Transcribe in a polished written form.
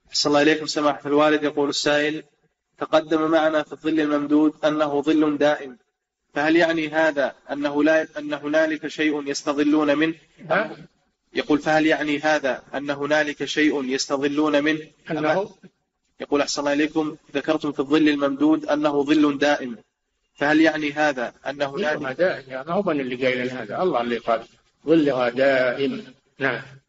أحسن الله إليكم سماحة الوالد. يقول السائل: تقدم معنا في الظل الممدود أنه ظل دائم، فهل يعني هذا أن هنالك شيء يستظلون منه؟ يقول: فهل يعني هذا أن هنالك شيء يستظلون منه؟ يقول: أحسن الله إليكم، ذكرتم في الظل الممدود أنه ظل دائم، فهل يعني هذا أن هنالك دائم؟ ما هو من اللي قايل هذا، الله اللي قال ظلها دائم. نعم.